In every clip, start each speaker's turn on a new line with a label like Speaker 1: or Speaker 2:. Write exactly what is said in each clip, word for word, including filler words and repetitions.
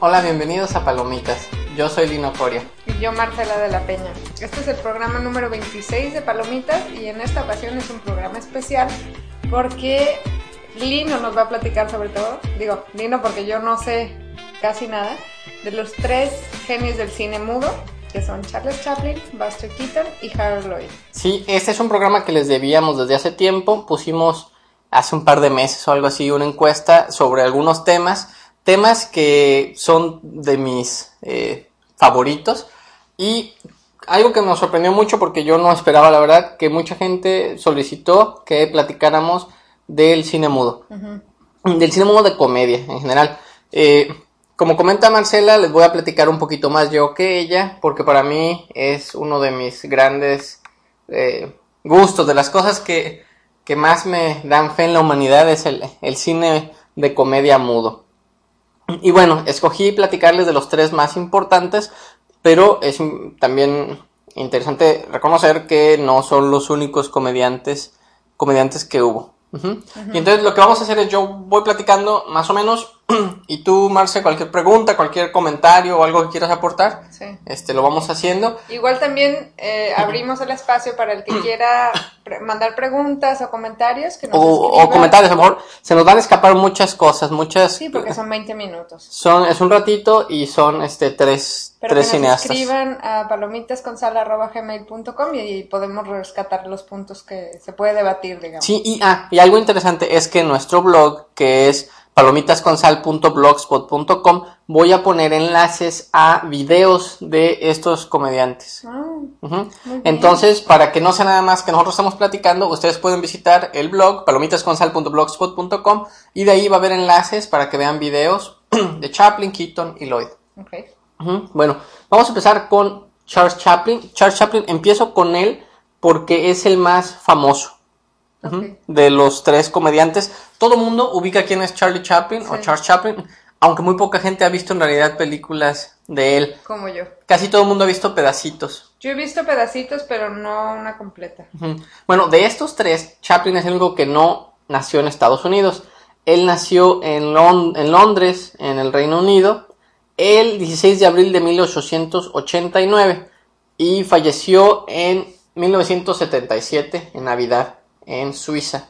Speaker 1: Hola, bienvenidos a Palomitas. Yo soy Lino Coria.
Speaker 2: Y yo, Marcela de la Peña. Este es el programa número veintiséis de Palomitas y en esta ocasión es un programa especial porque Lino nos va a platicar sobre todo, digo, Lino porque yo no sé casi nada, de los tres genios del cine mudo, que son Charles Chaplin, Buster Keaton y Harold Lloyd.
Speaker 1: Sí, este es un programa que les debíamos desde hace tiempo. Pusimos hace un par de meses o algo así una encuesta sobre algunos temas, temas que son de mis eh, favoritos, y algo que nos sorprendió mucho porque yo no esperaba, la verdad, que mucha gente solicitó que platicáramos del cine mudo, uh-huh. del cine mudo de comedia en general. Eh, como comenta Marcela, les voy a platicar un poquito más yo que ella, porque para mí es uno de mis grandes eh, gustos, de las cosas que, que más me dan fe en la humanidad, es el, el cine de comedia mudo. Y bueno, escogí platicarles de los tres más importantes, pero es también interesante reconocer que no son los únicos comediantes, comediantes que hubo. Uh-huh. Uh-huh. Y entonces lo que vamos a hacer es yo voy platicando más o menos y tú, Marce, cualquier pregunta, cualquier comentario o algo que quieras aportar, sí. este, lo vamos haciendo.
Speaker 2: Igual también eh, abrimos el espacio para el que quiera pre- mandar preguntas o comentarios. Que nos
Speaker 1: o, o comentarios, a lo mejor se nos van a escapar muchas cosas, muchas.
Speaker 2: Sí, porque son veinte minutos.
Speaker 1: Son, es un ratito y son este tres,
Speaker 2: Pero
Speaker 1: tres
Speaker 2: que nos
Speaker 1: cineastas.
Speaker 2: Escriban a palomitasconsal arroba gmail punto com y, y podemos rescatar los puntos que se puede debatir, digamos.
Speaker 1: Sí, y, ah, y algo interesante es que nuestro blog, que es palomitasconsal punto blogspot punto com, voy a poner enlaces a videos de estos comediantes. Ah, uh-huh. Entonces, para que no sea nada más que nosotros estamos platicando, ustedes pueden visitar el blog palomitasconsal punto blogspot punto com y de ahí va a haber enlaces para que vean videos de Chaplin, Keaton y Lloyd.
Speaker 2: Okay.
Speaker 1: Uh-huh. Bueno, vamos a empezar con Charles Chaplin. Charles Chaplin, empiezo con él porque es el más famoso. Uh-huh. Okay. De los tres comediantes. Todo el mundo ubica quién es Charlie Chaplin, sí. o Charles Chaplin, aunque muy poca gente ha visto en realidad películas de él.
Speaker 2: Como yo.
Speaker 1: Casi todo el mundo ha visto pedacitos.
Speaker 2: Yo he visto pedacitos, pero no una completa.
Speaker 1: Uh-huh. Bueno, de estos tres, Chaplin es el único que no nació en Estados Unidos. Él nació en, Lond- en Londres, en el Reino Unido, el dieciséis de abril de mil ochocientos ochenta y nueve y falleció en mil novecientos setenta y siete, en Navidad, en Suiza.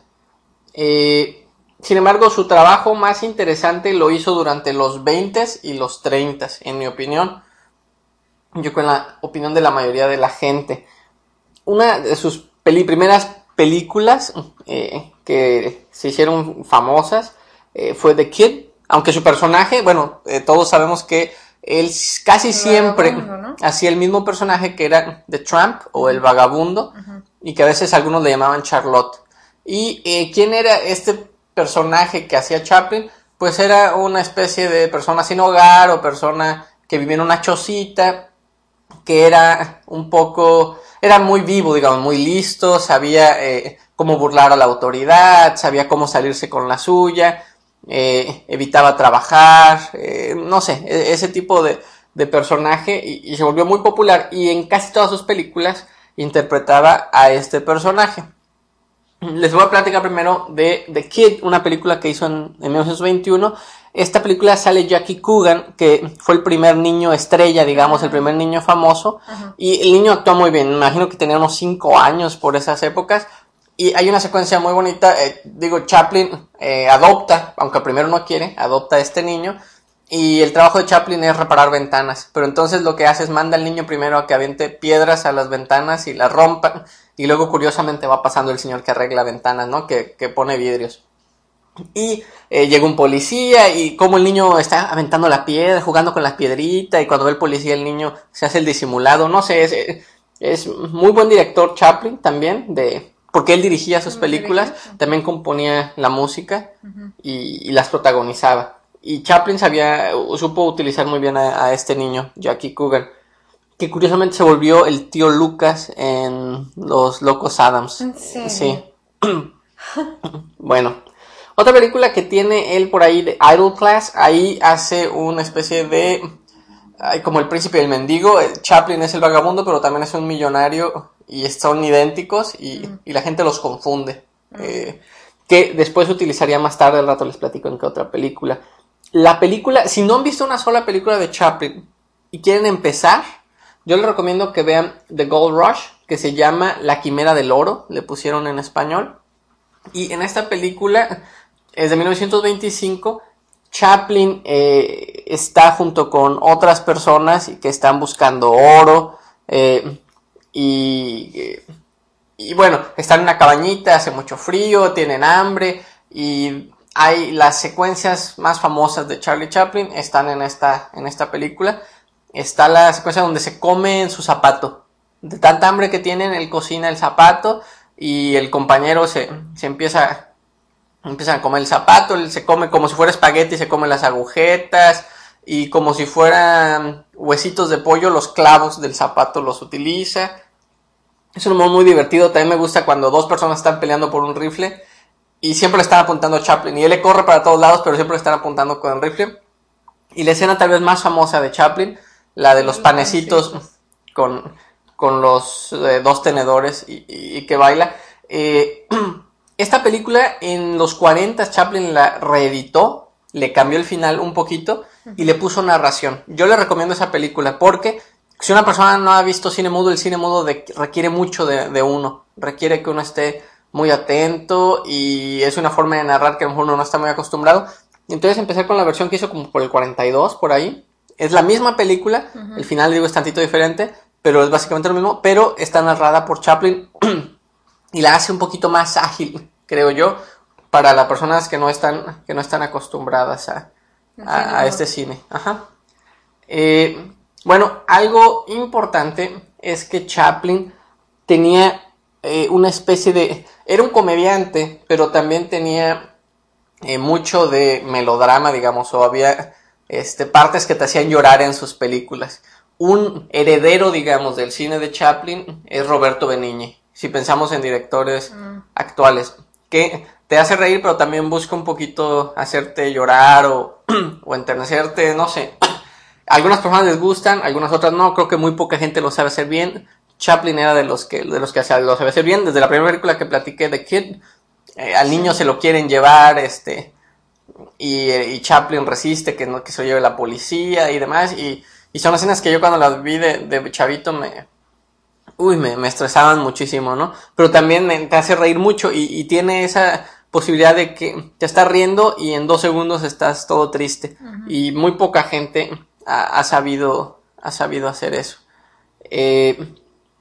Speaker 1: Eh, sin embargo, su trabajo más interesante lo hizo durante los veintes y los treintas, en mi opinión. Yo con la opinión de la mayoría de la gente. Una de sus peli- primeras películas eh, que se hicieron famosas eh, fue The Kid, aunque su personaje, bueno, eh, todos sabemos que él casi el siempre ¿no? hacía el mismo personaje que era The Tramp o el vagabundo, uh-huh. y que a veces algunos le llamaban Charlotte. ¿Y eh, quién era este personaje que hacía Chaplin? Pues era una especie de persona sin hogar o persona que vivía en una chocita, que era un poco, era muy vivo, digamos, muy listo, sabía eh, cómo burlar a la autoridad, sabía cómo salirse con la suya, eh, evitaba trabajar, eh, no sé, ese tipo de, de personaje, y, y se volvió muy popular, y en casi todas sus películas interpretaba a este personaje. Les voy a platicar primero de The Kid, una película que hizo en, en mil novecientos veintiuno. Esta película sale Jackie Coogan, que fue el primer niño estrella, digamos, uh-huh. el primer niño famoso. Uh-huh. Y el niño actuó muy bien, me imagino que tenía unos cinco años por esas épocas. Y hay una secuencia muy bonita, eh, digo, Chaplin eh, adopta, aunque primero no quiere, adopta a este niño. Y el trabajo de Chaplin es reparar ventanas. Pero entonces lo que hace es manda al niño primero a que aviente piedras a las ventanas y las rompa. Y luego curiosamente va pasando el señor que arregla ventanas, ¿no? Que, que pone vidrios. Y eh, llega un policía y como el niño está aventando la piedra, jugando con la piedrita, y cuando ve el policía el niño se hace el disimulado. No sé, es, es muy buen director Chaplin también, de porque él dirigía sus películas, dirigía? También componía la música, uh-huh. y, y las protagonizaba. Y Chaplin sabía, supo utilizar muy bien a, a este niño, Jackie Coogan, que curiosamente se volvió el tío Lucas en Los Locos Adams.
Speaker 2: ¿En serio?
Speaker 1: Sí. Bueno, otra película que tiene él por ahí, de Idle Class, ahí hace una especie de, ay, como el príncipe del mendigo. Chaplin es el vagabundo, pero también es un millonario, y son idénticos, y, mm. y la gente los confunde. Mm. Eh, que después utilizaría más tarde, al rato les platico en qué otra película. La película, si no han visto una sola película de Chaplin y quieren empezar, yo les recomiendo que vean The Gold Rush, que se llama La Quimera del Oro, le pusieron en español. Y en esta película, es de mil novecientos veinticinco, Chaplin eh, está junto con otras personas que están buscando oro, eh, y, y bueno, están en una cabañita, hace mucho frío, tienen hambre, y hay las secuencias más famosas de Charlie Chaplin, están en esta, en esta película. Está la secuencia donde se come en su zapato. De tanta hambre que tienen, él cocina el zapato y el compañero se, se empieza, empieza a comer el zapato, él se come como si fuera espagueti, se come las agujetas, y como si fueran huesitos de pollo, los clavos del zapato los utiliza. Es un humor muy divertido. También me gusta cuando dos personas están peleando por un rifle y siempre le están apuntando a Chaplin, y él le corre para todos lados, pero siempre le están apuntando con el rifle. Y la escena tal vez más famosa de Chaplin, la de los panecitos con, con los eh, dos tenedores y, y, y que baila. Eh, esta película en los cuarenta Chaplin la reeditó, le cambió el final un poquito y le puso narración. Yo le recomiendo esa película porque si una persona no ha visto cine mudo, el cine mudo de, requiere mucho de, de uno. Requiere que uno esté muy atento y es una forma de narrar que a lo mejor uno no está muy acostumbrado. Entonces empecé con la versión que hizo como por el cuarenta y dos, por ahí. Es la misma película, uh-huh. El final, digo, es tantito diferente, pero es básicamente lo mismo, pero está narrada por Chaplin y la hace un poquito más ágil, creo yo, para las personas que no están, que no están acostumbradas a, a, a este cine. Ajá. Eh, bueno, algo importante es que Chaplin tenía eh, una especie de... Era un comediante, pero también tenía eh, mucho de melodrama, digamos, o había este, partes que te hacían llorar en sus películas. Un heredero, digamos, del cine de Chaplin es Roberto Benigni, si pensamos en directores mm. actuales, que te hace reír, pero también busca un poquito hacerte llorar o, o enternecerte, no sé. Algunas personas les gustan, algunas otras no, creo que muy poca gente lo sabe hacer bien. Chaplin era de los que de los que lo sabe hacer bien. Desde la primera película que platiqué, The Kid, eh, al niño se lo quieren llevar, este, y, y Chaplin resiste que no que se lo lleve la policía y demás, y, y son escenas que yo cuando las vi de, de chavito me, uy, me, me estresaban muchísimo, ¿no? Pero también me, te hace reír mucho y, y tiene esa posibilidad de que te estás riendo y en dos segundos estás todo triste. Uh-huh. Y muy poca gente ha, ha sabido ha sabido hacer eso. Eh,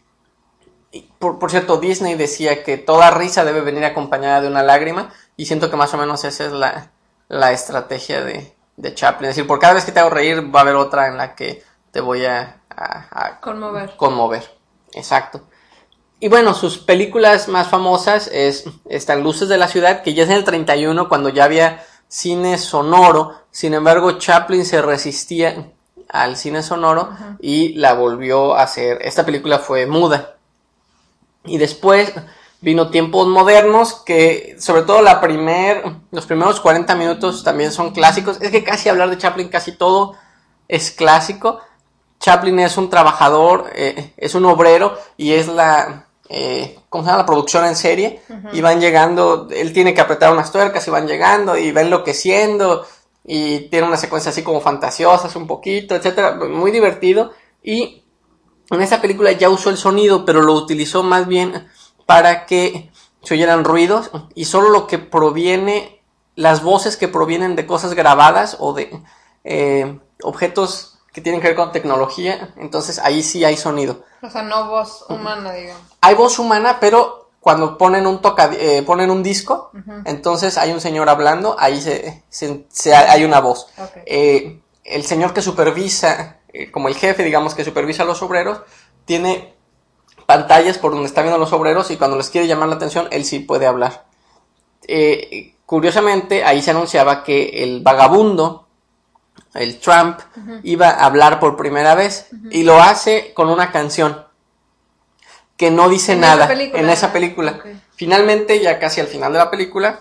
Speaker 1: por, por cierto, Disney decía que toda risa debe venir acompañada de una lágrima, y siento que más o menos esa es la, la estrategia de, de Chaplin. Es decir, por cada vez que te hago reír va a haber otra en la que te voy a, a, a
Speaker 2: conmover.
Speaker 1: conmover. Exacto. Y bueno, sus películas más famosas es, están Luces de la Ciudad, que ya es en el treinta y uno, cuando ya había cine sonoro. Sin embargo, Chaplin se resistía al cine sonoro, uh-huh. y la volvió a hacer. Esta película fue muda. Y después vino Tiempos Modernos, que sobre todo la primer, los primeros cuarenta minutos también son clásicos. Es que casi hablar de Chaplin, casi todo es clásico. Chaplin es un trabajador, eh, es un obrero, y es la, eh, ¿cómo se llama? La producción en serie. Uh-huh. Y van llegando, él tiene que apretar unas tuercas y van llegando y va enloqueciendo, y tiene una secuencia así como fantasiosas un poquito, etcétera, muy divertido. Y en esa película ya usó el sonido, pero lo utilizó más bien para que se oyeran ruidos, y solo lo que proviene, las voces que provienen de cosas grabadas o de eh, objetos que tienen que ver con tecnología, entonces ahí sí hay sonido.
Speaker 2: O sea, no voz humana, digamos.
Speaker 1: Hay voz humana, pero cuando ponen un toca, eh, ponen un disco, uh-huh. entonces hay un señor hablando, ahí se, se, se hay una voz. Okay. Eh, el señor que supervisa, eh, como el jefe, digamos, que supervisa a los obreros, tiene pantallas por donde están viendo los obreros, y cuando les quiere llamar la atención, él sí puede hablar. Eh, curiosamente, ahí se anunciaba que el vagabundo, el Trump, uh-huh. iba a hablar por primera vez, uh-huh. y lo hace con una canción que no dice
Speaker 2: ¿En
Speaker 1: nada
Speaker 2: esa
Speaker 1: en esa película. Okay. Finalmente, ya casi al final de la película,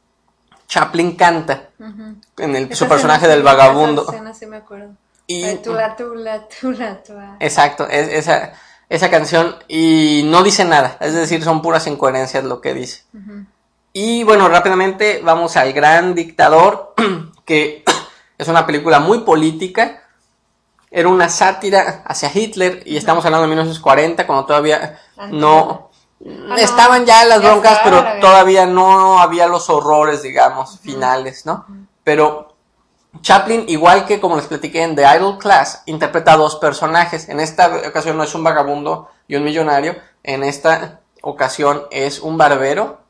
Speaker 1: Chaplin canta, uh-huh. en el, su personaje del vagabundo.
Speaker 2: Esa escena sí me acuerdo. Y, Ay, tula, tula, tula, tula.
Speaker 1: Exacto, es, esa, esa canción, y no dice nada, es decir, son puras incoherencias lo que dice. Uh-huh. Y bueno, rápidamente vamos al gran dictador, que Es una película muy política. Era una sátira hacia Hitler. Y estamos hablando de mil novecientos cuarenta, cuando todavía no... Ah, estaban ya las ya broncas, pero todavía no había los horrores, digamos, uh-huh. finales, ¿no? Uh-huh. Pero Chaplin, igual que como les platiqué en The Idle Class, interpreta a dos personajes. En esta ocasión no es un vagabundo y un millonario. En esta ocasión es un barbero,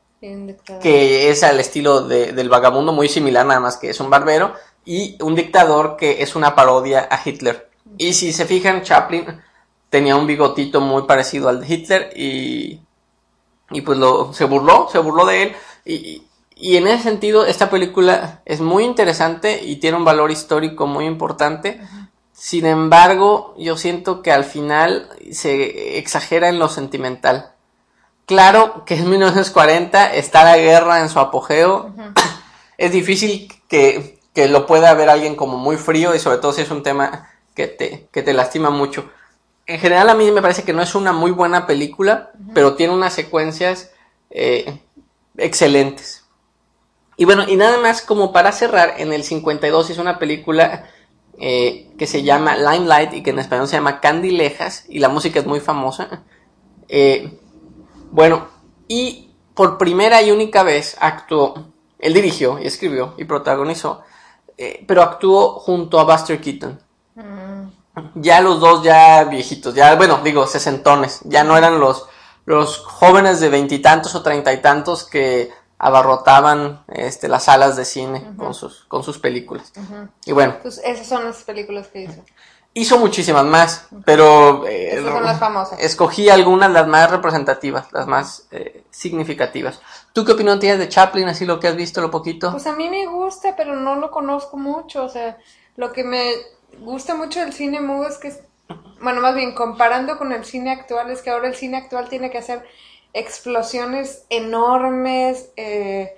Speaker 1: que es al estilo de, del vagabundo, muy similar, nada más que es un barbero, y un dictador que es una parodia a Hitler. Y si se fijan, Chaplin tenía un bigotito muy parecido al de Hitler y... Y pues lo, se burló, se burló de él. Y, y en ese sentido, esta película es muy interesante y tiene un valor histórico muy importante. Uh-huh. Sin embargo, yo siento que al final se exagera en lo sentimental. Claro que en mil novecientos cuarenta está la guerra en su apogeo. Uh-huh. Es difícil que, que lo pueda ver alguien como muy frío, y sobre todo si es un tema que te, que te lastima mucho. En general a mí me parece que no es una muy buena película, uh-huh. pero tiene unas secuencias eh, excelentes. Y bueno, y nada más como para cerrar, en el cincuenta y dos hizo una película eh, que se llama Limelight y que en español se llama Candilejas, y la música es muy famosa. Eh, bueno, y por primera y única vez actuó, él dirigió y escribió y protagonizó, eh, pero actuó junto a Buster Keaton. Uh-huh. Ya los dos ya viejitos, ya, bueno, digo, sesentones, ya no eran los, los jóvenes de veintitantos o treinta y tantos que abarrotaban este, las salas de cine uh-huh. con sus, con sus películas. Uh-huh. Y bueno.
Speaker 2: Pues esas son las películas que hizo.
Speaker 1: Hizo muchísimas más, uh-huh. pero eh,
Speaker 2: esas son las famosas.
Speaker 1: Escogí algunas, las más representativas, las más eh, significativas. ¿Tú qué opinión tienes de Chaplin, así lo que has visto, lo poquito?
Speaker 2: Pues a mí me gusta, pero no lo conozco mucho, o sea, lo que me gusta mucho del cine mudo es que, bueno, más bien comparando con el cine actual, es que ahora el cine actual tiene que hacer explosiones enormes, eh,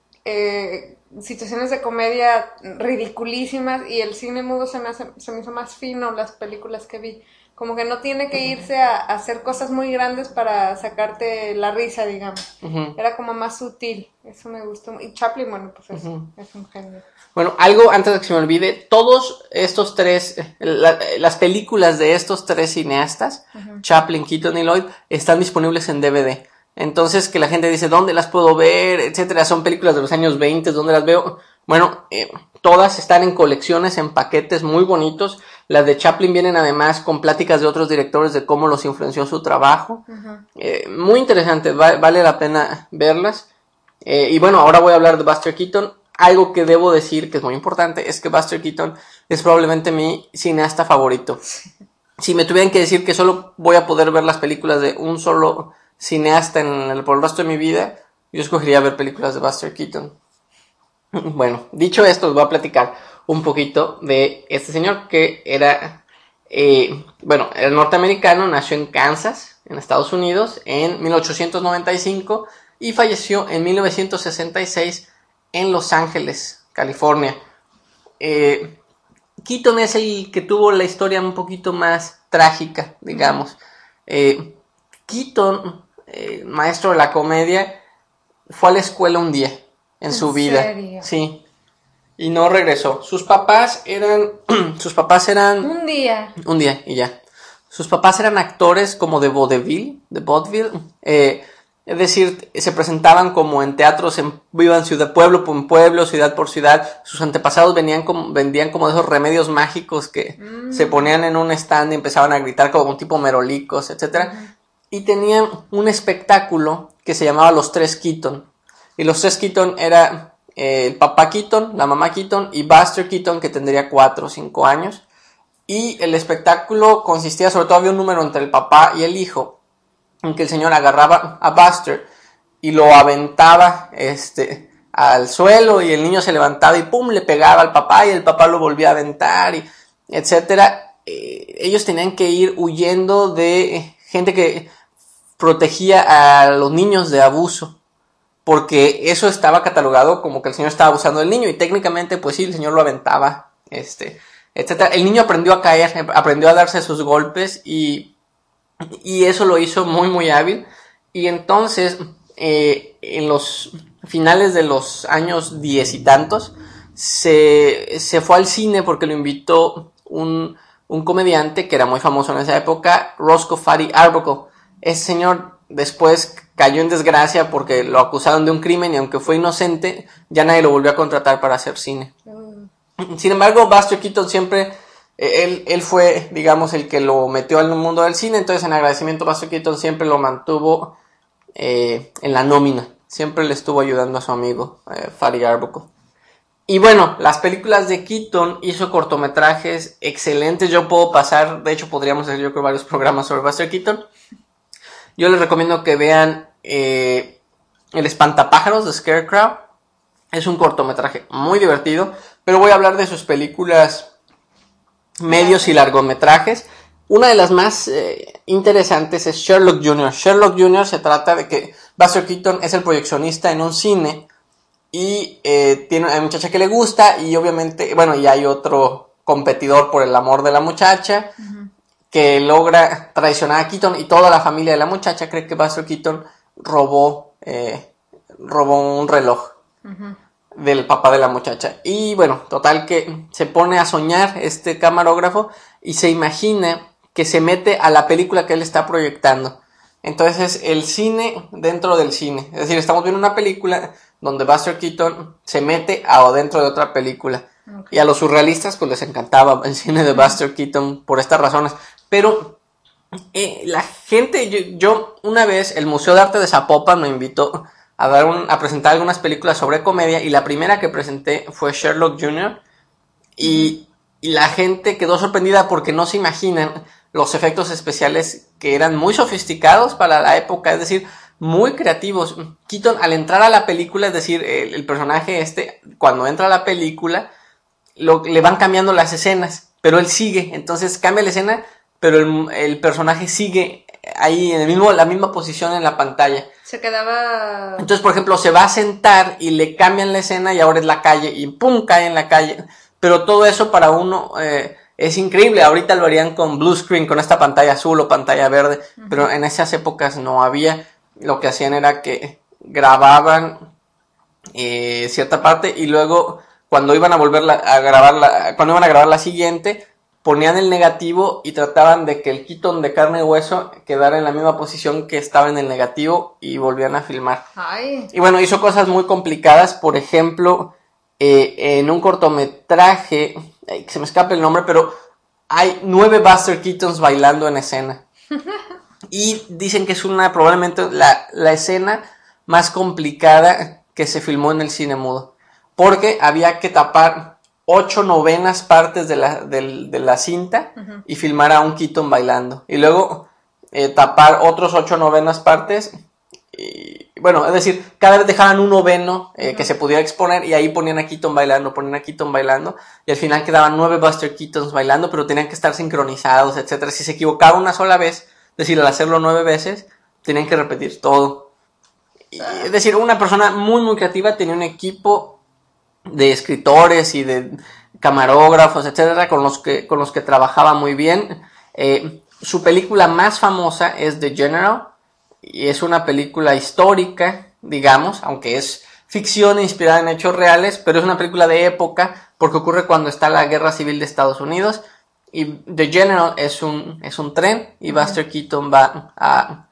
Speaker 2: eh, situaciones de comedia ridiculísimas, y el cine mudo se me, hace, se me hizo más fino las películas que vi. Como que no tiene que irse a, a hacer cosas muy grandes para sacarte la risa, digamos. Uh-huh. Era como más sutil. Eso me gustó. Y Chaplin, bueno, pues es, uh-huh. es un genio.
Speaker 1: Bueno, algo antes de que se me olvide. Todos estos tres, la, las películas de estos tres cineastas, uh-huh. Chaplin, Keaton y Lloyd, están disponibles en D V D. Entonces, que la gente dice, ¿dónde las puedo ver? Etcétera. Son películas de los años veinte, ¿dónde las veo? Bueno, eh, todas están en colecciones, en paquetes muy bonitos. Las de Chaplin vienen además con pláticas de otros directores de cómo los influenció su trabajo. Uh-huh. Eh, muy interesante, va, vale la pena verlas. Eh, y bueno, ahora voy a hablar de Buster Keaton. Algo que debo decir que es muy importante es que Buster Keaton es probablemente mi cineasta favorito. Si me tuvieran que decir que solo voy a poder ver las películas de un solo cineasta en el, por el resto de mi vida, yo escogería ver películas de Buster Keaton. Bueno, dicho esto, os voy a platicar un poquito de este señor que era, eh, bueno, era norteamericano, nació en Kansas, en Estados Unidos, en mil ochocientos noventa y cinco y falleció en mil novecientos sesenta y seis en Los Ángeles, California. Eh, Keaton es el que tuvo la historia un poquito más trágica, digamos. Eh, Keaton, eh, maestro de la comedia, fue a la escuela un día en su vida. ¿En serio? Sí. Y no regresó. Sus papás eran, sus papás eran...
Speaker 2: Un día.
Speaker 1: Un día, y ya. Sus papás eran actores como de vaudeville, de vaudeville, eh, es decir, se presentaban como en teatros, en, iban ciudad, pueblo por pueblo, ciudad por ciudad. Sus antepasados venían como, vendían como esos remedios mágicos que mm. se ponían en un stand y empezaban a gritar como un tipo merolicos, etcétera. Mm. Y tenían un espectáculo que se llamaba Los Tres Keaton. Y los tres Keaton era eh, el papá Keaton, la mamá Keaton y Buster Keaton, que tendría cuatro o cinco años. Y el espectáculo consistía, sobre todo había un número entre el papá y el hijo, en que el señor agarraba a Buster y lo aventaba este, al suelo, y el niño se levantaba y pum, le pegaba al papá, y el papá lo volvía a aventar, y etcétera. Eh, ellos tenían que ir huyendo de gente que protegía a los niños de abuso, porque eso estaba catalogado como que el señor estaba abusando del niño, y técnicamente pues sí, el señor lo aventaba, este, etcétera. El niño aprendió a caer, aprendió a darse sus golpes, y, y eso lo hizo muy muy hábil. Y entonces eh, en los finales de los años diez y tantos se, se fue al cine porque lo invitó un, un comediante que era muy famoso en esa época, Roscoe Fatty Arbuckle. Ese señor después cayó en desgracia porque lo acusaron de un crimen y aunque fue inocente, ya nadie lo volvió a contratar para hacer cine. Mm. Sin embargo, Buster Keaton siempre, él, él fue, digamos, el que lo metió al mundo del cine, entonces en agradecimiento Buster Keaton siempre lo mantuvo eh, en la nómina, siempre le estuvo ayudando a su amigo, eh, Fatty Arbuckle. Y bueno, las películas de Keaton, hizo cortometrajes excelentes, yo puedo pasar, de hecho podríamos hacer yo creo varios programas sobre Buster Keaton. Yo les recomiendo que vean eh, El Espantapájaros de Scarecrow. Es un cortometraje muy divertido, pero voy a hablar de sus películas medios y largometrajes. Una de las más eh, interesantes es Sherlock junior Sherlock junior se trata de que Buster Keaton es el proyeccionista en un cine y eh, tiene una muchacha que le gusta y obviamente, bueno, y hay otro competidor por el amor de la muchacha. Uh-huh. Que logra traicionar a Keaton y toda la familia de la muchacha cree que Buster Keaton robó, eh, robó un reloj uh-huh. del papá de la muchacha. Y bueno, total que se pone a soñar este camarógrafo y se imagina que se mete a la película que él está proyectando. Entonces es el cine dentro del cine. Es decir, estamos viendo una película donde Buster Keaton se mete adentro de otra película. Okay. Y a los surrealistas pues les encantaba el cine de Buster Keaton por estas razones. Pero eh, la gente, yo, yo una vez el Museo de Arte de Zapopan me invitó a dar un, a presentar algunas películas sobre comedia y la primera que presenté fue Sherlock junior y, y la gente quedó sorprendida porque no se imaginan los efectos especiales que eran muy sofisticados para la época, es decir, muy creativos. Keaton al entrar a la película, es decir, el, el personaje este, cuando entra a la película, lo, le van cambiando las escenas, pero él sigue, entonces cambia la escena, pero el, el personaje sigue ahí en el mismo, la misma posición en la pantalla.
Speaker 2: Se quedaba...
Speaker 1: Entonces, por ejemplo, se va a sentar y le cambian la escena y ahora es la calle y ¡pum! Cae en la calle. Pero todo eso para uno eh, es increíble. Ahorita lo harían con blue screen, con esta pantalla azul o pantalla verde, uh-huh. pero en esas épocas no había. Lo que hacían era que grababan eh, cierta parte y luego cuando iban a volver la, a grabar la, cuando iban a grabar la siguiente, ponían el negativo y trataban de que el Keaton de carne y hueso quedara en la misma posición que estaba en el negativo y volvían a filmar.
Speaker 2: Ay.
Speaker 1: Y bueno, hizo cosas muy complicadas, por ejemplo, eh, en un cortometraje, eh, se me escapa el nombre, pero hay nueve Buster Keatons bailando en escena. Y dicen que es una, probablemente la, la escena más complicada que se filmó en el cine mudo. Porque había que tapar ocho novenas partes de la, de, de la cinta uh-huh. y filmar a un Keaton bailando. Y luego eh, tapar otros ocho novenas partes. Y, bueno, es decir, cada vez dejaban un noveno eh, uh-huh. que se pudiera exponer y ahí ponían a Keaton bailando, ponían a Keaton bailando. Y al final quedaban nueve Buster Keatons bailando, pero tenían que estar sincronizados, etcétera. Si se equivocaba una sola vez, es decir, al hacerlo nueve veces, tenían que repetir todo. Y, es decir, una persona muy, muy creativa tenía un equipo de escritores y de camarógrafos, etcétera, con los que, con los que trabajaba muy bien. Eh, su película más famosa es The General, y es una película histórica, digamos, aunque es ficción inspirada en hechos reales, pero es una película de época, porque ocurre cuando está la Guerra Civil de Estados Unidos, y The General es un, es un tren, y Buster uh-huh. Keaton va a,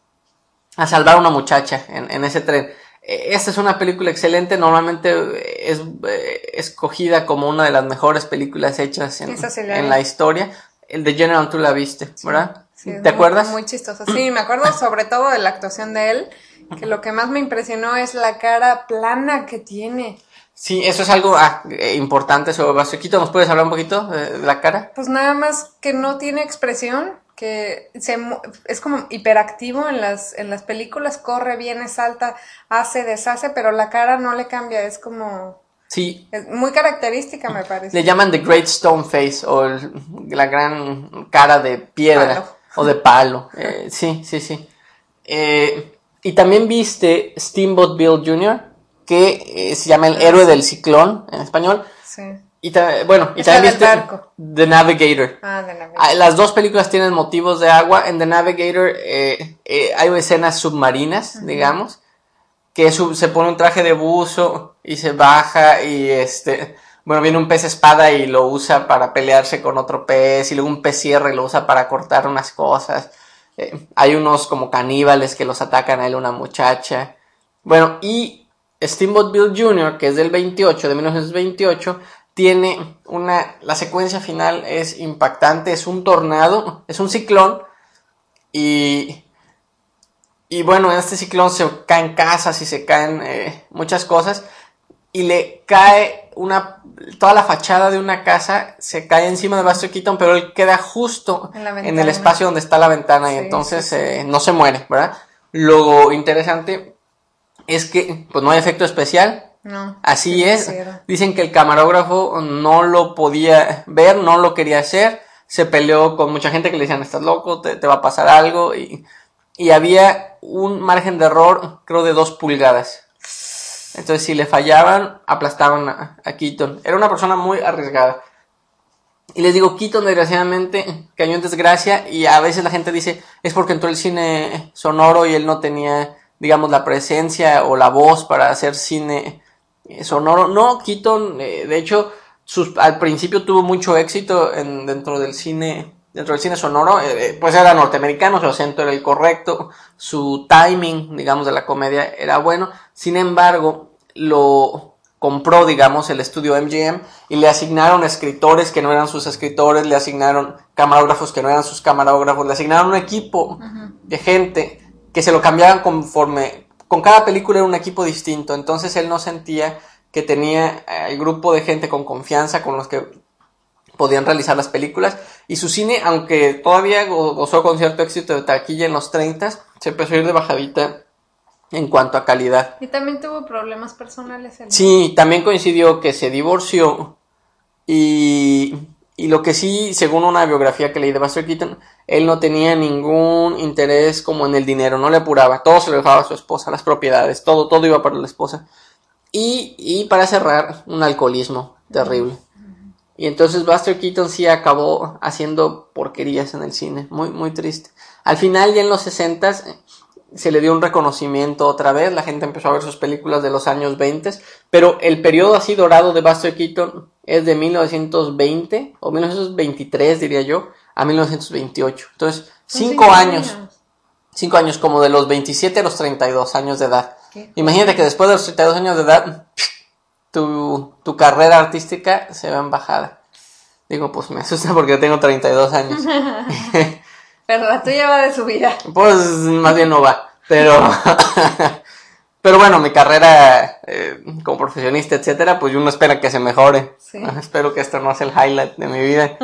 Speaker 1: a salvar a una muchacha en, en ese tren. Esta es una película excelente, normalmente es eh, escogida como una de las mejores películas hechas en, en la historia. El de General tú la viste, sí, ¿verdad?
Speaker 2: Sí,
Speaker 1: ¿Te
Speaker 2: muy,
Speaker 1: acuerdas?
Speaker 2: Muy chistoso, sí, me acuerdo sobre todo de la actuación de él, que lo que más me impresionó es la cara plana que tiene.
Speaker 1: Sí, eso es algo ah, importante sobre Buster Keaton. ¿Nos puedes hablar un poquito de, de la cara?
Speaker 2: Pues nada más que no tiene expresión, que se, es como hiperactivo en las, en las películas, corre, viene, salta, hace, deshace, pero la cara no le cambia, es como...
Speaker 1: Sí.
Speaker 2: Es muy característica, me parece.
Speaker 1: Le llaman The Great Stone Face, o el, la gran cara de piedra, palo. O de palo. eh, sí, sí, sí. Eh, y también viste Steamboat Bill junior, que eh, se llama El Héroe del Ciclón, en español. Sí. Y ta- bueno, y
Speaker 2: es
Speaker 1: también viste
Speaker 2: barco.
Speaker 1: The Navigator.
Speaker 2: Ah, The Navigator.
Speaker 1: Las dos películas tienen motivos de agua. En The Navigator eh, eh, hay escenas submarinas, uh-huh. digamos, que sub- se pone un traje de buzo y se baja y este bueno, viene un pez espada y lo usa para pelearse con otro pez, y luego un pez sierra y lo usa para cortar unas cosas. Eh, hay unos como caníbales que los atacan a él, una muchacha. Bueno, y Steamboat Bill junior, que es del veintiocho, de mil novecientos veintiocho, tiene una, la secuencia final es impactante, es un tornado, es un ciclón, y, y bueno, en este ciclón se caen casas y se caen eh, muchas cosas, y le cae una, toda la fachada de una casa se cae encima de Buster Keaton, pero él queda justo en, en el espacio donde está la ventana, sí, y entonces sí, sí. Eh, no se muere, ¿verdad? Lo interesante es que pues no hay efecto especial. No, así es. Quisiera. Dicen que el camarógrafo no lo podía ver, no lo quería hacer. Se peleó con mucha gente que le decían, estás loco, te, te va a pasar algo. Y, y había un margen de error, creo, de dos pulgadas. Entonces, si le fallaban, aplastaban a, a Keaton. Era una persona muy arriesgada. Y les digo, Keaton, desgraciadamente, cayó en desgracia. Y a veces la gente dice, es porque entró el cine sonoro y él no tenía, digamos, la presencia o la voz para hacer cine sonoro. No, Keaton, eh, de hecho, sus, al principio tuvo mucho éxito en, dentro del cine, dentro del cine sonoro, eh, pues era norteamericano, su acento era el correcto, su timing, digamos, de la comedia era bueno. Sin embargo, lo compró, digamos, el estudio M G M y le asignaron escritores que no eran sus escritores, le asignaron camarógrafos que no eran sus camarógrafos, le asignaron un equipo uh-huh. de gente que se lo cambiaban conforme. Con cada película era un equipo distinto, entonces él no sentía que tenía el grupo de gente con confianza con los que podían realizar las películas, y su cine, aunque todavía gozó con cierto éxito de taquilla en los treinta, se empezó a ir de bajadita en cuanto a calidad.
Speaker 2: Y también tuvo problemas personales. ¿No?
Speaker 1: Sí, también coincidió que se divorció, y, y lo que sí, según una biografía que leí de Buster Keaton, él no tenía ningún interés como en el dinero, no le apuraba, todo se lo dejaba a su esposa, las propiedades, todo, todo iba para la esposa. Y, y para cerrar, un alcoholismo terrible. Uh-huh. Y entonces Buster Keaton sí acabó haciendo porquerías en el cine, muy, muy triste. Al final, ya en los sesentas, se le dio un reconocimiento otra vez, la gente empezó a ver sus películas de los años veinte, pero el periodo así dorado de Buster Keaton es de mil novecientos veinte, o mil novecientos veintitrés diría yo, a mil novecientos veintiocho. Entonces, cinco, cinco años, años, cinco años, como de los veintisiete a los treinta y dos años de edad. ¿Qué? Imagínate que después de los treinta y dos años de edad, tu, tu carrera artística se va en bajada. Digo, pues me asusta porque yo tengo treinta y dos años.
Speaker 2: Pero la tuya va de subida.
Speaker 1: Pues más bien no va, pero... pero bueno, mi carrera eh, como profesionista, etcétera, pues uno espera que se mejore. Sí. Espero que esto no sea el highlight de mi vida.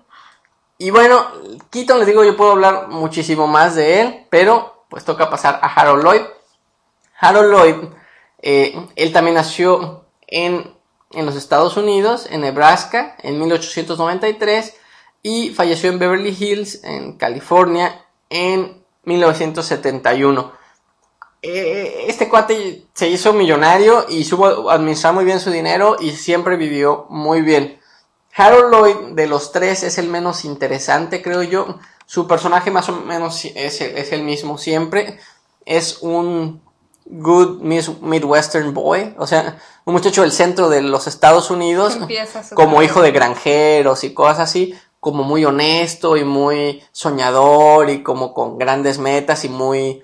Speaker 1: Y bueno, Keaton, les digo, yo puedo hablar muchísimo más de él, pero pues toca pasar a Harold Lloyd. Harold Lloyd, eh, él también nació en, en los Estados Unidos, en Nebraska, en mil ochocientos noventa y tres, y falleció en Beverly Hills, en California, en mil novecientos setenta y uno. Eh, este cuate se hizo millonario y supo administrar muy bien su dinero y siempre vivió muy bien. Harold Lloyd, de los tres, es el menos interesante, creo yo. Su personaje más o menos es el, es el mismo siempre. Es un good Midwestern boy, o sea, un muchacho del centro de los Estados Unidos, como hijo de granjeros y cosas así, como muy honesto y muy soñador y como con grandes metas y muy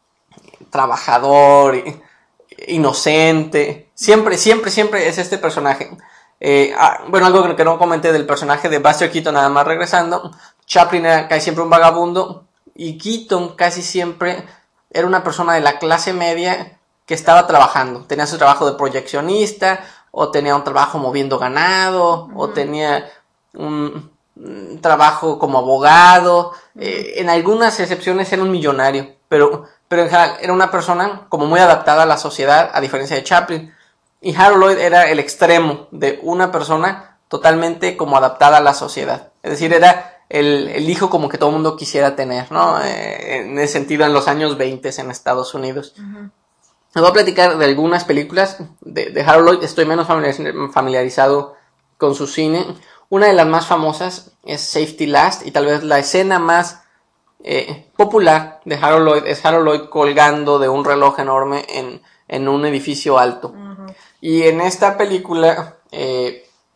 Speaker 1: trabajador, y, inocente. Siempre, siempre, siempre es este personaje. Eh, ah, bueno, algo que no comenté del personaje de Buster Keaton, nada más regresando. Chaplin era casi siempre un vagabundo y Keaton casi siempre era una persona de la clase media que estaba trabajando. Tenía su trabajo de proyeccionista, o tenía un trabajo moviendo ganado, uh-huh. o tenía un, un trabajo como abogado. Uh-huh. Eh, en algunas excepciones era un millonario, pero, pero en general era una persona como muy adaptada a la sociedad, a diferencia de Chaplin. Y Harold Lloyd era el extremo de una persona totalmente como adaptada a la sociedad. Es decir, era el, el hijo como que todo el mundo quisiera tener, ¿no? Eh, en ese sentido, en los años veinte en Estados Unidos. Uh-huh. Les voy a platicar de algunas películas de, de Harold Lloyd. Estoy menos familiarizado con su cine. Una de las más famosas es Safety Last, y tal vez la escena más eh, popular de Harold Lloyd es Harold Lloyd colgando de un reloj enorme en, en un edificio alto. Uh-huh. Y en esta película, eh,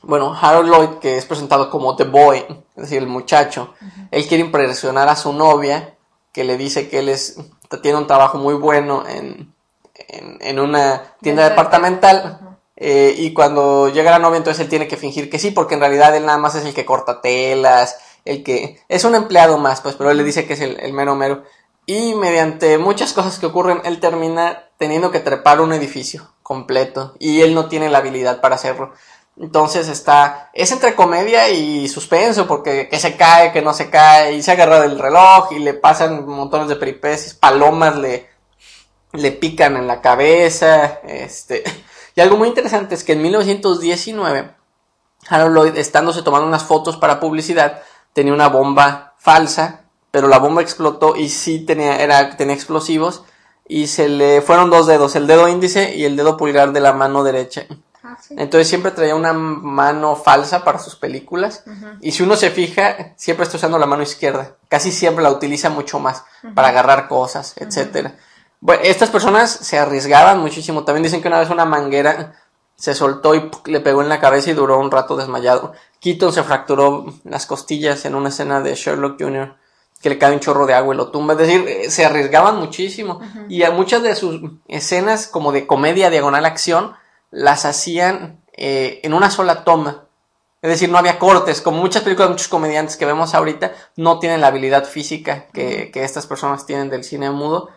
Speaker 1: bueno, Harold Lloyd, que es presentado como The Boy, es decir, el muchacho, uh-huh. él quiere impresionar a su novia, que le dice que él es tiene un trabajo muy bueno en, en, en una tienda de departamental, uh-huh. eh, y cuando llega la novia, entonces él tiene que fingir que sí, porque en realidad él nada más es el que corta telas, el que es un empleado más, pues, pero él le dice que es el, el mero mero. Y mediante muchas cosas que ocurren, él termina teniendo que trepar un edificio completo, y él no tiene la habilidad para hacerlo. Entonces está, es entre comedia y suspenso, porque que se cae, que no se cae, y se agarra del reloj, y le pasan montones de peripecias, palomas le, le pican en la cabeza, este, y algo muy interesante es que en mil novecientos diecinueve, Harold Lloyd, estándose tomando unas fotos para publicidad, tenía una bomba falsa, pero la bomba explotó y sí tenía, era, tenía explosivos, y se le fueron dos dedos, el dedo índice y el dedo pulgar de la mano derecha. Ah, sí. Entonces siempre traía una mano falsa para sus películas, uh-huh. y si uno se fija, siempre está usando la mano izquierda, casi siempre la utiliza mucho más, uh-huh. para agarrar cosas, etcétera. Uh-huh. Bueno, estas personas se arriesgaban muchísimo, también dicen que una vez una manguera se soltó y ¡puc! Le pegó en la cabeza y duró un rato desmayado. Keaton se fracturó las costillas en una escena de Sherlock junior, que le cae un chorro de agua y lo tumba, es decir, se arriesgaban muchísimo, uh-huh. y a muchas de sus escenas como de comedia diagonal acción las hacían eh, en una sola toma, es decir, no había cortes, como muchas películas de muchos comediantes que vemos ahorita no tienen la habilidad física que, que estas personas tienen del cine mudo,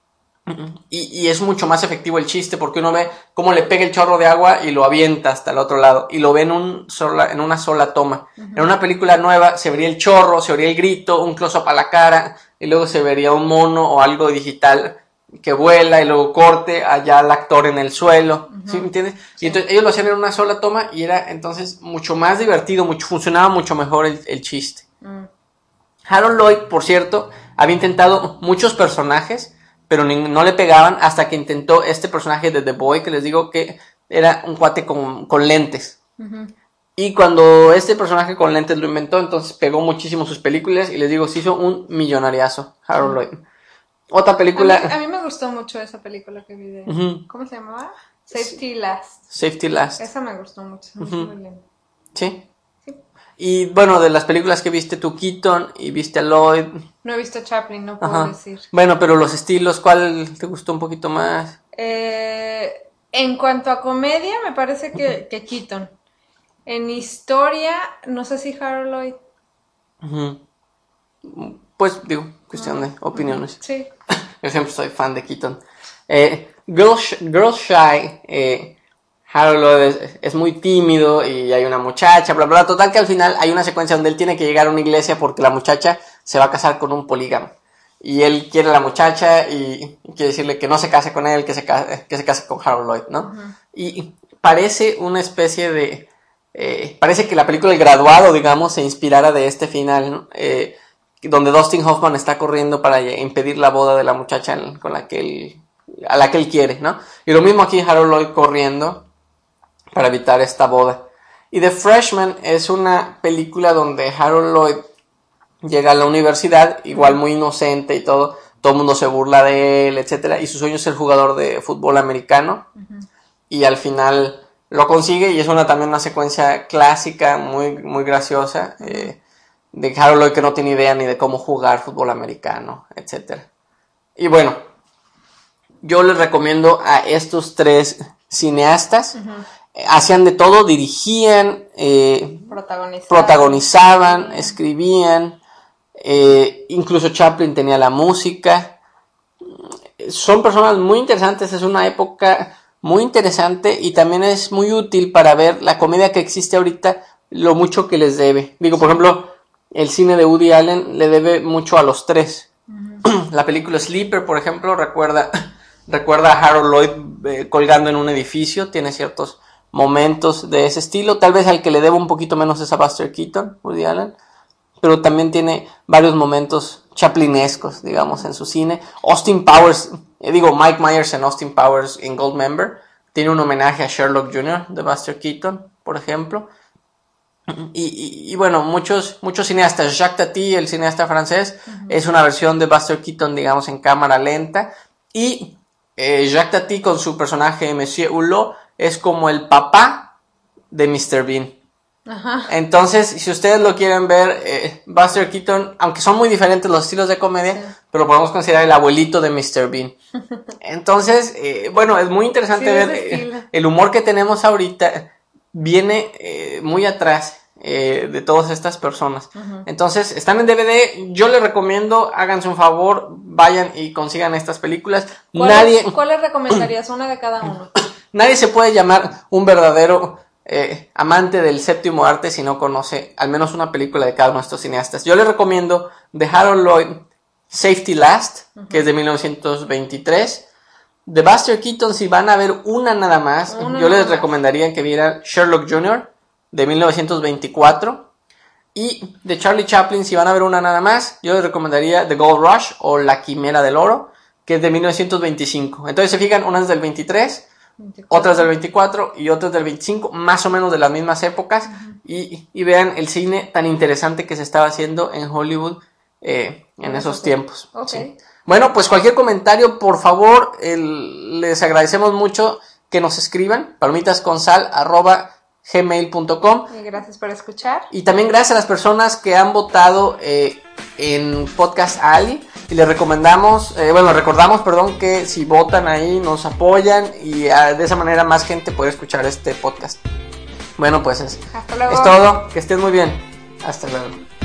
Speaker 1: y, y es mucho más efectivo el chiste, porque uno ve cómo le pega el chorro de agua y lo avienta hasta el otro lado, y lo ve en, un sola, en una sola toma. Uh-huh. En una película nueva se vería el chorro, se vería el grito, un close-up a la cara, y luego se vería un mono o algo digital que vuela y luego corte allá al actor en el suelo, uh-huh. ¿sí me entiendes? Sí. Y entonces ellos lo hacían en una sola toma y era entonces mucho más divertido, mucho, funcionaba mucho mejor el, el chiste. Uh-huh. Harold Lloyd, por cierto, había intentado muchos personajes, pero ni, no le pegaban hasta que intentó este personaje de The Boy, que les digo que era un cuate con, con lentes. Uh-huh. Y cuando este personaje con lentes lo inventó, entonces pegó muchísimo sus películas y les digo, se hizo un millonariazo, Harold Lloyd. Uh-huh. Otra película...
Speaker 2: A mí, a mí me gustó mucho esa película que vi de... Uh-huh. ¿Cómo se llamaba? Safety Last.
Speaker 1: Safety Last.
Speaker 2: Esa me gustó mucho. Uh-huh. Muy bien.
Speaker 1: ¿Sí? Sí. Y bueno, de las películas que viste tú, Keaton, y viste a Lloyd...
Speaker 2: No he visto Chaplin, no puedo Ajá. decir.
Speaker 1: Bueno, pero los estilos, ¿cuál te gustó un poquito más?
Speaker 2: Eh, en cuanto a comedia, me parece que, uh-huh. que Keaton. En historia, no sé si Harold Lloyd.
Speaker 1: Uh-huh. Pues, digo, cuestión de opiniones.
Speaker 2: Sí.
Speaker 1: Yo siempre soy fan de Keaton. Eh, Girl, Girl Shy, eh, Harold Lloyd es, es muy tímido y hay una muchacha, bla, bla, bla. Total que al final hay una secuencia donde él tiene que llegar a una iglesia porque la muchacha se va a casar con un polígamo. Y él quiere a la muchacha y, y quiere decirle que no se case con él, que se case, que se case con Harold Lloyd, ¿no? Uh-huh. Y parece una especie de... Eh, parece que la película El Graduado, digamos, se inspirara de este final, ¿no? Eh, donde Dustin Hoffman está corriendo para impedir la boda de la muchacha con la que él, a la que él quiere, ¿no? Y lo mismo aquí, Harold Lloyd corriendo para evitar esta boda. Y The Freshman es una película donde Harold Lloyd llega a la universidad, igual muy inocente y todo, todo el mundo se burla de él, etcétera, y su sueño es ser jugador de fútbol americano, uh-huh. y al final lo consigue, y es una también una secuencia clásica, muy, muy graciosa, uh-huh. eh, de Harold Lloyd que no tiene idea ni de cómo jugar fútbol americano, etcétera. Y bueno, yo les recomiendo a estos tres cineastas, uh-huh. eh, hacían de todo, dirigían, eh,
Speaker 2: protagonizaban,
Speaker 1: protagonizaban escribían, eh, incluso Chaplin tenía la música. Son personas muy interesantes, es una época muy interesante y también es muy útil para ver la comedia que existe ahorita, lo mucho que les debe. Digo, por ejemplo, el cine de Woody Allen le debe mucho a los tres. Uh-huh. La película Sleeper, por ejemplo, recuerda, recuerda a Harold Lloyd eh, colgando en un edificio, tiene ciertos momentos de ese estilo. Tal vez al que le debo un poquito menos es a Buster Keaton, Woody Allen, pero también tiene varios momentos chaplinescos, digamos, en su cine. Austin Powers, eh, digo, Mike Myers en Austin Powers en Goldmember, tiene un homenaje a Sherlock junior de Buster Keaton, por ejemplo. Y, y, y bueno, muchos muchos cineastas. Jacques Tati, el cineasta francés, uh-huh. es una versión de Buster Keaton, digamos, en cámara lenta. Y eh, Jacques Tati con su personaje Monsieur Hulot es como el papá de mister Bean.
Speaker 2: Ajá.
Speaker 1: Entonces, si ustedes lo quieren ver, eh, Buster Keaton, aunque son muy diferentes los estilos de comedia, sí. pero podemos considerar el abuelito de mister Bean. Entonces, eh, bueno, es muy interesante sí, ver eh, el humor que tenemos ahorita viene eh, muy atrás eh, de todas estas personas. Uh-huh. Entonces, están en D V D, yo les recomiendo, háganse un favor, vayan y consigan estas películas.
Speaker 2: ¿Cuál
Speaker 1: Nadie,
Speaker 2: es, ¿Cuál les recomendarías? Una de cada uno.
Speaker 1: Nadie se puede llamar un verdadero eh, amante del séptimo arte si no conoce al menos una película de cada uno de estos cineastas. Yo les recomiendo de Harold Lloyd, Safety Last, uh-huh. que es de mil novecientos veintitrés. De Buster Keaton, si van a ver una nada más, una yo les más. recomendaría que vieran Sherlock junior de mil novecientos veinticuatro. Y de Charlie Chaplin, si van a ver una nada más, yo les recomendaría The Gold Rush o La Quimera del Oro, que es de mil novecientos veinticinco. Entonces se fijan, una es del veintitrés, veinticuatro. Otras del veinticuatro y otras del veinticinco, más o menos de las mismas épocas. Uh-huh. y, y vean el cine tan interesante que se estaba haciendo en Hollywood eh, en esos okay. tiempos.
Speaker 2: Okay.
Speaker 1: Sí. Bueno, pues cualquier comentario, por favor, el, les agradecemos mucho que nos escriban, palomitasconsal arroba gmail punto com.
Speaker 2: Y gracias por escuchar.
Speaker 1: Y también gracias a las personas que han votado eh, en Podcast Ali. Y les recomendamos, eh, bueno, recordamos, perdón, que si votan ahí nos apoyan y uh, de esa manera más gente puede escuchar este podcast. Bueno, pues es,
Speaker 2: Hasta luego.
Speaker 1: es todo. Que estén muy bien. Hasta luego.